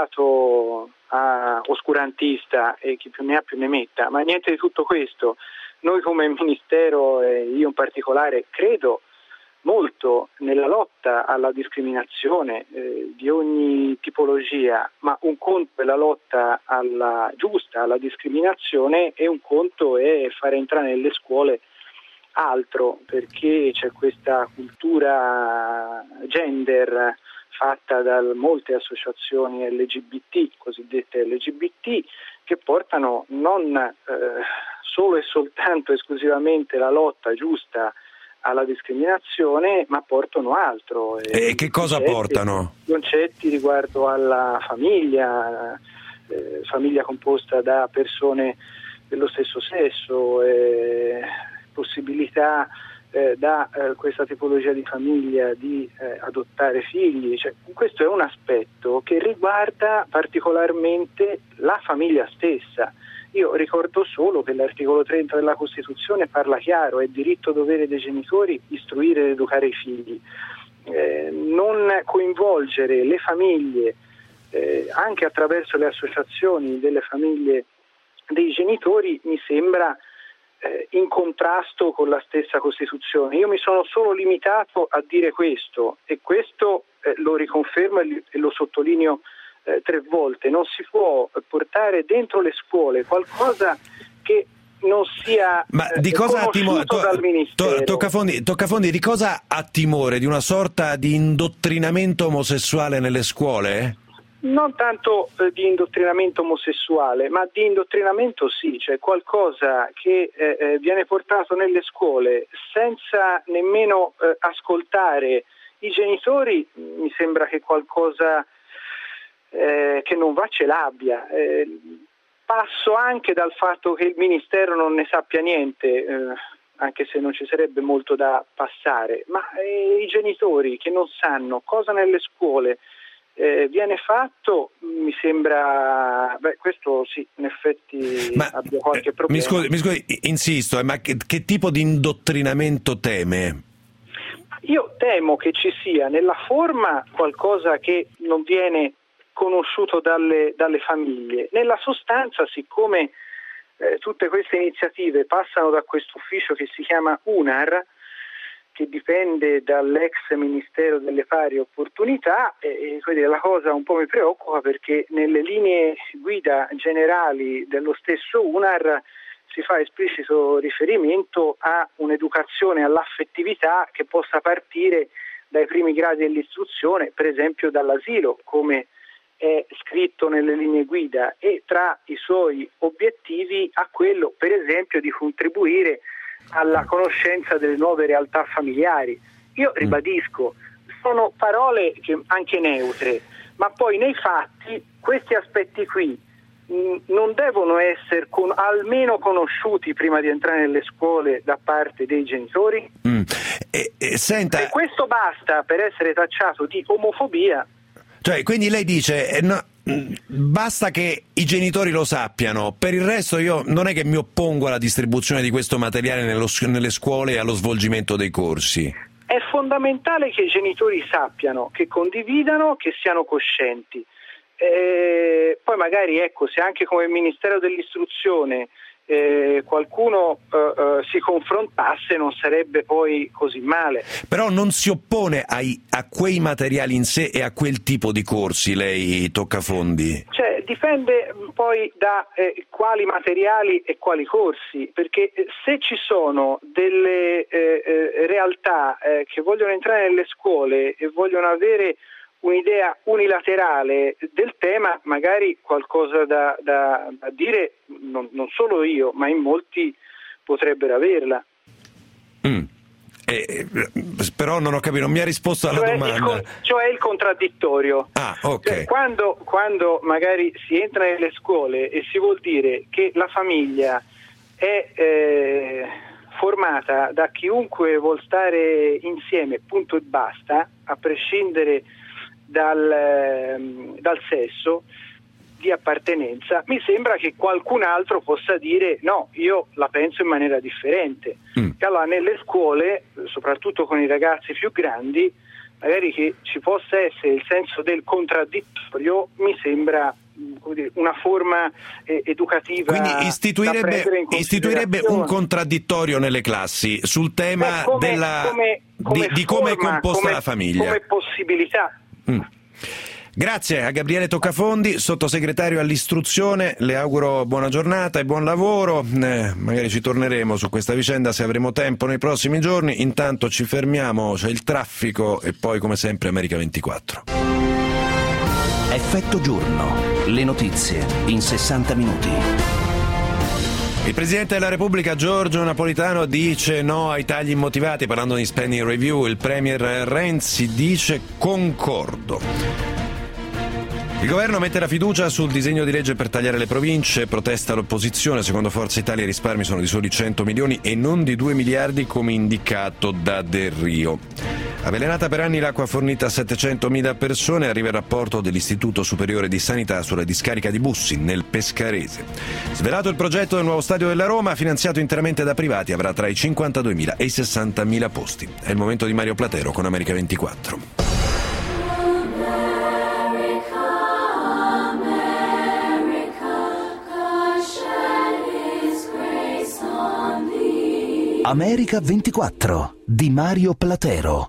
crociato a oscurantista, e chi più ne ha più ne metta, ma niente di tutto questo. Noi come Ministero, e io in particolare, credo molto nella lotta alla discriminazione di ogni tipologia, ma un conto è la lotta alla giusta, alla discriminazione, e un conto è fare entrare nelle scuole altro, perché c'è questa cultura gender fatta da molte associazioni LGBT, cosiddette LGBT, che portano non solo e soltanto esclusivamente la lotta giusta alla discriminazione, ma portano altro. E che cosa portano? Concetti riguardo alla famiglia, famiglia composta da persone dello stesso sesso, possibilità da questa tipologia di famiglia di adottare figli. Cioè, questo è un aspetto che riguarda particolarmente la famiglia stessa. Io ricordo solo che l'articolo 30 della Costituzione parla chiaro: è diritto dovere dei genitori istruire ed educare i figli. Non coinvolgere le famiglie anche attraverso le associazioni delle famiglie dei genitori mi sembra in contrasto con la stessa Costituzione. Io mi sono solo limitato a dire questo, e questo lo riconfermo e lo sottolineo 3 volte. Non si può portare dentro le scuole qualcosa che non sia conosciuto dal Ministero. Toccafondi, di cosa ha timore? Di una sorta di indottrinamento omosessuale nelle scuole? Non tanto di indottrinamento omosessuale, ma di indottrinamento sì, cioè qualcosa che viene portato nelle scuole senza nemmeno ascoltare i genitori. Mi sembra che qualcosa che non va ce l'abbia. Passo anche dal fatto che il Ministero non ne sappia niente, anche se non ci sarebbe molto da passare, ma i genitori che non sanno cosa nelle scuole viene fatto, mi sembra, questo sì, in effetti abbia qualche problema. Mi scusi, insisto, ma che tipo di indottrinamento teme? Io temo che ci sia nella forma qualcosa che non viene conosciuto dalle famiglie. Nella sostanza, siccome tutte queste iniziative passano da questo ufficio che si chiama UNAR, che dipende dall'ex Ministero delle Pari Opportunità, e quindi la cosa un po' mi preoccupa, perché nelle linee guida generali dello stesso UNAR si fa esplicito riferimento a un'educazione all'affettività che possa partire dai primi gradi dell'istruzione, per esempio dall'asilo, come è scritto nelle linee guida, e tra i suoi obiettivi ha quello, per esempio, di contribuire alla conoscenza delle nuove realtà familiari. Io ribadisco, sono parole anche neutre, ma poi nei fatti questi aspetti qui non devono essere almeno conosciuti prima di entrare nelle scuole da parte dei genitori. Senta, e questo basta per essere tacciato di omofobia. Cioè, quindi lei dice basta che i genitori lo sappiano, per il resto io non è che mi oppongo alla distribuzione di questo materiale nelle scuole e allo svolgimento dei corsi. È fondamentale che i genitori sappiano, che condividano, che siano coscienti. Poi magari, se anche come Ministero dell'Istruzione qualcuno si confrontasse, non sarebbe poi così male. Però non si oppone a quei materiali in sé e a quel tipo di corsi, lei, Toccafondi? Cioè, dipende poi da quali materiali e quali corsi, perché se ci sono delle realtà che vogliono entrare nelle scuole e vogliono avere un'idea unilaterale del tema, magari qualcosa da dire, non solo io, ma in molti potrebbero averla. Però non ho capito, non mi ha risposto alla domanda. Cioè il contraddittorio. Okay. Quando magari si entra nelle scuole e si vuol dire che la famiglia è formata da chiunque vuol stare insieme, punto e basta, a prescindere dal sesso di appartenenza, mi sembra che qualcun altro possa dire no, io la penso in maniera differente. E allora nelle scuole, soprattutto con i ragazzi più grandi, magari che ci possa essere il senso del contraddittorio mi sembra una forma educativa. Quindi istituirebbe un contraddittorio nelle classi sul tema di come è composta la famiglia. Come possibilità. Grazie a Gabriele Toccafondi, sottosegretario all'istruzione, le auguro buona giornata e buon lavoro, magari ci torneremo su questa vicenda se avremo tempo nei prossimi giorni, intanto ci fermiamo, c'è il traffico e poi come sempre America 24. Effetto giorno, le notizie in 60 minuti. Il Presidente della Repubblica Giorgio Napolitano dice no ai tagli immotivati, parlando di spending review, il Premier Renzi dice concordo. Il governo mette la fiducia sul disegno di legge per tagliare le province, protesta l'opposizione, secondo Forza Italia i risparmi sono di soli 100 milioni e non di 2 miliardi come indicato da Del Rio. Avvelenata per anni l'acqua fornita a 700.000 persone, arriva il rapporto dell'Istituto Superiore di Sanità sulla discarica di Bussi, nel Pescarese. Svelato il progetto del nuovo stadio della Roma, finanziato interamente da privati, avrà tra i 52.000 e i 60.000 posti. È il momento di Mario Platero con America 24. America 24 di Mario Platero.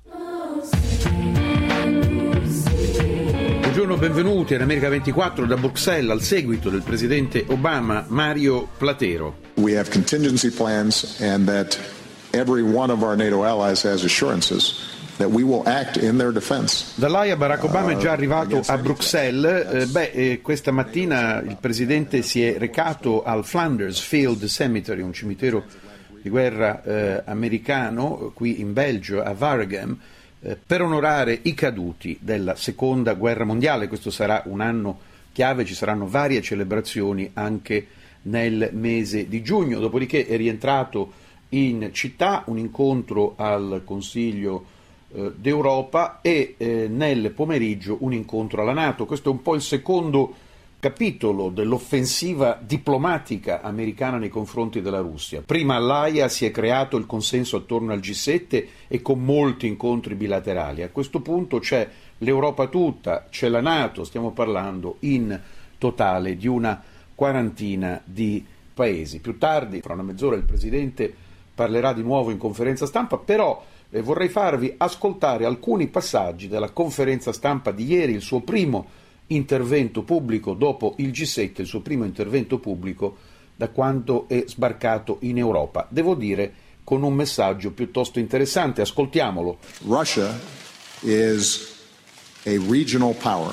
Buongiorno, benvenuti ad America 24 da Bruxelles al seguito del presidente Obama. Mario Platero. We have contingency plans and that every one of our NATO allies has assurances that we will act in their defense. Dall'Aia Barack Obama è già arrivato a Bruxelles. Questa mattina il presidente si è recato al Flanders Field Cemetery, un cimitero di guerra americano qui in Belgio, a Waregem, per onorare i caduti della seconda guerra mondiale. Questo sarà un anno chiave, ci saranno varie celebrazioni anche nel mese di giugno, dopodiché è rientrato in città, un incontro al Consiglio d'Europa e nel pomeriggio un incontro alla NATO. Questo è un po' il secondo capitolo dell'offensiva diplomatica americana nei confronti della Russia. Prima all'Aia si è creato il consenso attorno al G7 e con molti incontri bilaterali. A questo punto c'è l'Europa tutta, c'è la NATO, stiamo parlando in totale di una quarantina di paesi. Più tardi, fra una mezz'ora, il Presidente parlerà di nuovo in conferenza stampa, però vorrei farvi ascoltare alcuni passaggi della conferenza stampa di ieri, il suo primo intervento pubblico dopo il G7, il suo primo intervento pubblico da quando è sbarcato in Europa. Devo dire con un messaggio piuttosto interessante, ascoltiamolo. Russia is a regional power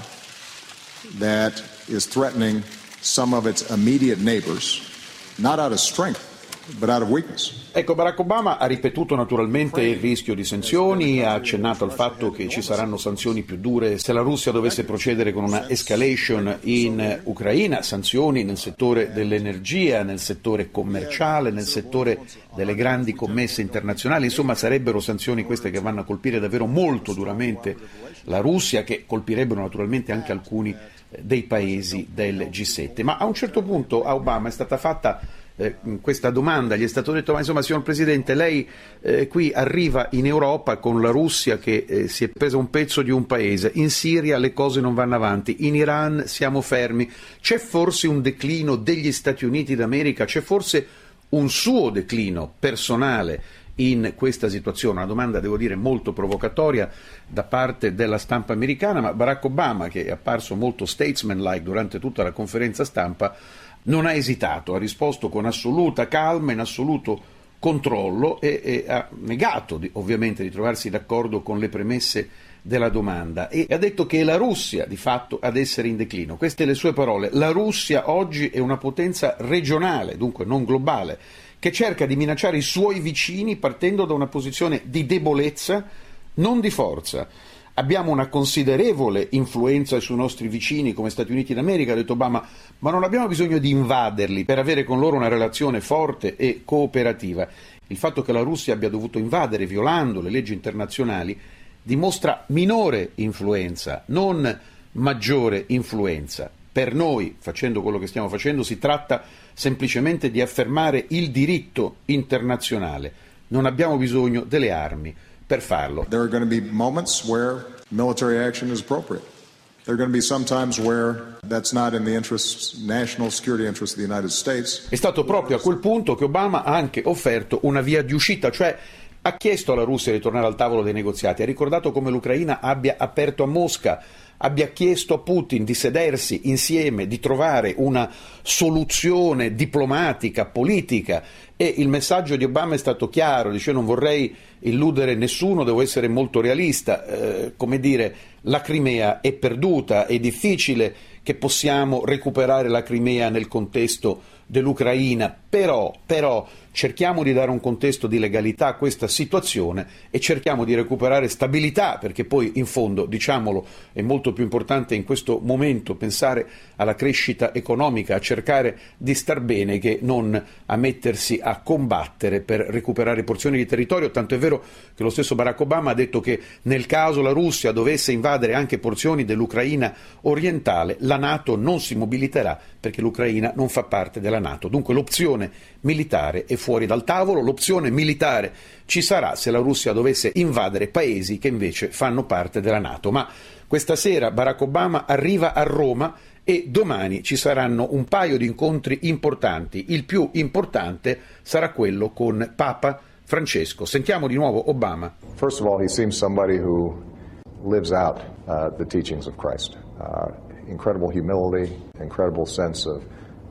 that is threatening some of its immediate neighbors, not out of strength, but out of weakness. Ecco, Barack Obama ha ripetuto naturalmente il rischio di sanzioni, ha accennato al fatto che ci saranno sanzioni più dure se la Russia dovesse procedere con una escalation in Ucraina, sanzioni nel settore dell'energia, nel settore commerciale, nel settore delle grandi commesse internazionali, insomma sarebbero sanzioni queste che vanno a colpire davvero molto duramente la Russia, che colpirebbero naturalmente anche alcuni dei paesi del G7. Ma a un certo punto a Obama è stata fatta questa domanda, gli è stato detto: ma insomma, signor Presidente, lei qui arriva in Europa con la Russia che si è presa un pezzo di un paese, in Siria le cose non vanno avanti, in Iran siamo fermi, c'è forse un declino degli Stati Uniti d'America, c'è forse un suo declino personale in questa situazione? Una domanda, devo dire, molto provocatoria da parte della stampa americana, ma Barack Obama, che è apparso molto statesman-like durante tutta la conferenza stampa, non ha esitato, ha risposto con assoluta calma, in assoluto controllo e ha negato ovviamente di trovarsi d'accordo con le premesse della domanda e ha detto che è la Russia di fatto ad essere in declino. Queste le sue parole: la Russia oggi è una potenza regionale, dunque non globale, che cerca di minacciare i suoi vicini partendo da una posizione di debolezza, non di forza. Abbiamo una considerevole influenza sui nostri vicini come Stati Uniti d'America, ha detto Obama, ma non abbiamo bisogno di invaderli per avere con loro una relazione forte e cooperativa. Il fatto che la Russia abbia dovuto invadere violando le leggi internazionali dimostra minore influenza, non maggiore influenza. Per noi, facendo quello che stiamo facendo, si tratta semplicemente di affermare il diritto internazionale. Non abbiamo bisogno delle armi per farlo. There are going to be moments where military action is appropriate. There are going to be some times where that's not in the national security interests of the United States. È stato proprio a quel punto che Obama ha anche offerto una via di uscita, cioè ha chiesto alla Russia di tornare al tavolo dei negoziati, ha ricordato come l'Ucraina abbia aperto a Mosca, abbia chiesto a Putin di sedersi insieme, di trovare una soluzione diplomatica, politica, e il messaggio di Obama è stato chiaro, dice: non vorrei illudere nessuno, devo essere molto realista, come dire, la Crimea è perduta, è difficile che possiamo recuperare la Crimea nel contesto dell'Ucraina, però cerchiamo di dare un contesto di legalità a questa situazione e cerchiamo di recuperare stabilità, perché poi in fondo, diciamolo, è molto più importante in questo momento pensare alla crescita economica, a cercare di star bene, che non a mettersi a combattere per recuperare porzioni di territorio, tanto è vero che lo stesso Barack Obama ha detto che nel caso la Russia dovesse invadere anche porzioni dell'Ucraina orientale, la NATO non si mobiliterà perché l'Ucraina non fa parte della NATO. Dunque l'opzione militare è fuori dal tavolo, l'opzione militare ci sarà se la Russia dovesse invadere paesi che invece fanno parte della NATO. Ma questa sera Barack Obama arriva a Roma e domani ci saranno un paio di incontri importanti. Il più importante sarà quello con Papa Francesco. Sentiamo di nuovo Obama. First of all, he seems somebody who lives out the teachings of Christ. Incredible humility, incredible sense of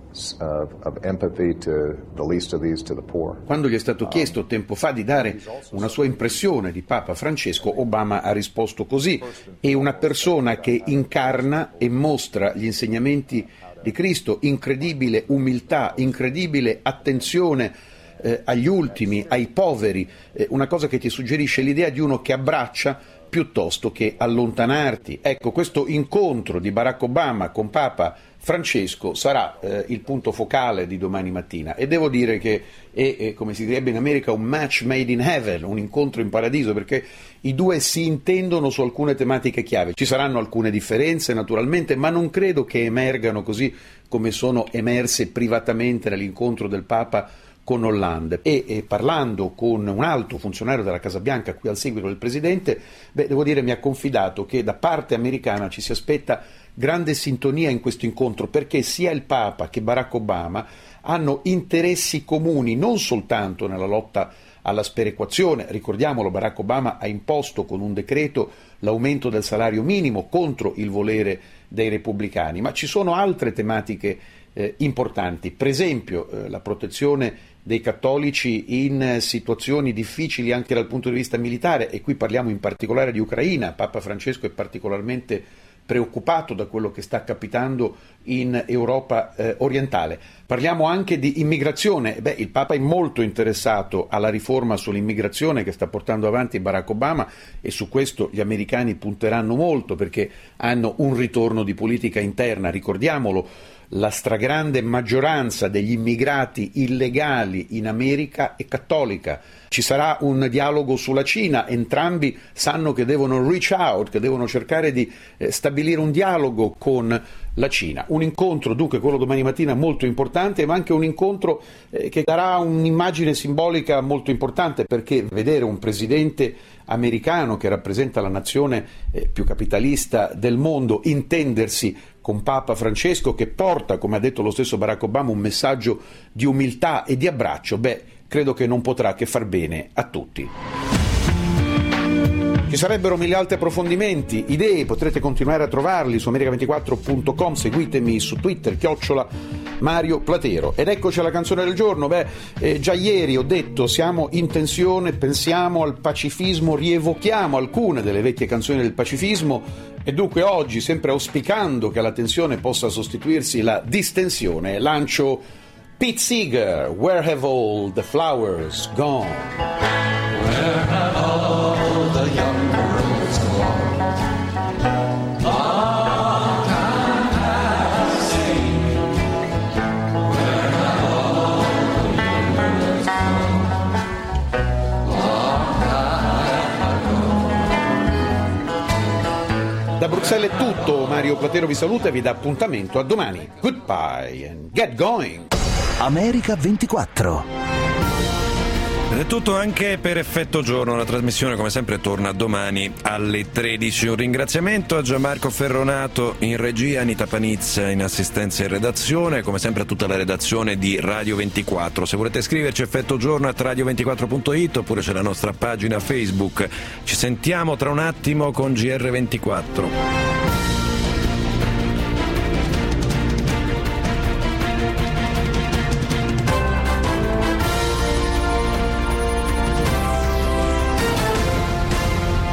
empathy to the least of these, to the poor. Quando gli è stato chiesto tempo fa di dare una sua impressione di Papa Francesco, Obama ha risposto così: è una persona che incarna e mostra gli insegnamenti di Cristo, incredibile umiltà, incredibile attenzione agli ultimi, ai poveri, una cosa che ti suggerisce l'idea di uno che abbraccia piuttosto che allontanarti. Ecco, questo incontro di Barack Obama con Papa Francesco sarà il punto focale di domani mattina, e devo dire che è, come si direbbe in America, un match made in heaven, un incontro in paradiso, perché i due si intendono su alcune tematiche chiave. Ci saranno alcune differenze naturalmente, ma non credo che emergano così come sono emerse privatamente nell'incontro del Papa con Hollande. E parlando con un alto funzionario della Casa Bianca qui al seguito del Presidente, devo dire mi ha confidato che da parte americana ci si aspetta grande sintonia in questo incontro, perché sia il Papa che Barack Obama hanno interessi comuni, non soltanto nella lotta alla sperequazione. Ricordiamolo, Barack Obama ha imposto con un decreto l'aumento del salario minimo contro il volere dei repubblicani, ma ci sono altre tematiche importanti, per esempio la protezione dei cattolici in situazioni difficili anche dal punto di vista militare, e qui parliamo in particolare di Ucraina. Papa Francesco è particolarmente preoccupato da quello che sta capitando in Europa orientale. Parliamo anche di immigrazione. Il Papa è molto interessato alla riforma sull'immigrazione che sta portando avanti Barack Obama, e su questo gli americani punteranno molto perché hanno un ritorno di politica interna. Ricordiamolo, la stragrande maggioranza degli immigrati illegali in America è cattolica. Ci sarà un dialogo sulla Cina, entrambi sanno che devono reach out, che devono cercare di stabilire un dialogo con la Cina. Un incontro dunque, quello domani mattina, molto importante, ma anche un incontro che darà un'immagine simbolica molto importante, perché vedere un presidente americano che rappresenta la nazione più capitalista del mondo intendersi con Papa Francesco, che porta, come ha detto lo stesso Barack Obama, un messaggio di umiltà e di abbraccio, credo che non potrà che far bene a tutti. Ci sarebbero mille altri approfondimenti, idee, potrete continuare a trovarli su America24.com, seguitemi su Twitter, @Mario Platero. Ed eccoci alla canzone del giorno. Già ieri ho detto, siamo in tensione, pensiamo al pacifismo, rievochiamo alcune delle vecchie canzoni del pacifismo, e dunque oggi, sempre auspicando che alla tensione possa sostituirsi la distensione, lancio Pete Seeger, Where Have All the Flowers Gone? Where have all the young girls gone? Long time passing. Where have all the young girls gone? Long time ago. Da Bruxelles è tutto, Mario Platero vi saluta e vi dà appuntamento a domani. Goodbye and get going. America 24. Ed è tutto anche per Effetto Giorno, la trasmissione come sempre torna domani alle 13. Un ringraziamento a Gianmarco Ferronato in regia, Anita Panizza in assistenza e redazione, come sempre a tutta la redazione di Radio 24. Se volete scriverci effettogiorno@radio24.it oppure c'è la nostra pagina Facebook. Ci sentiamo tra un attimo con GR24.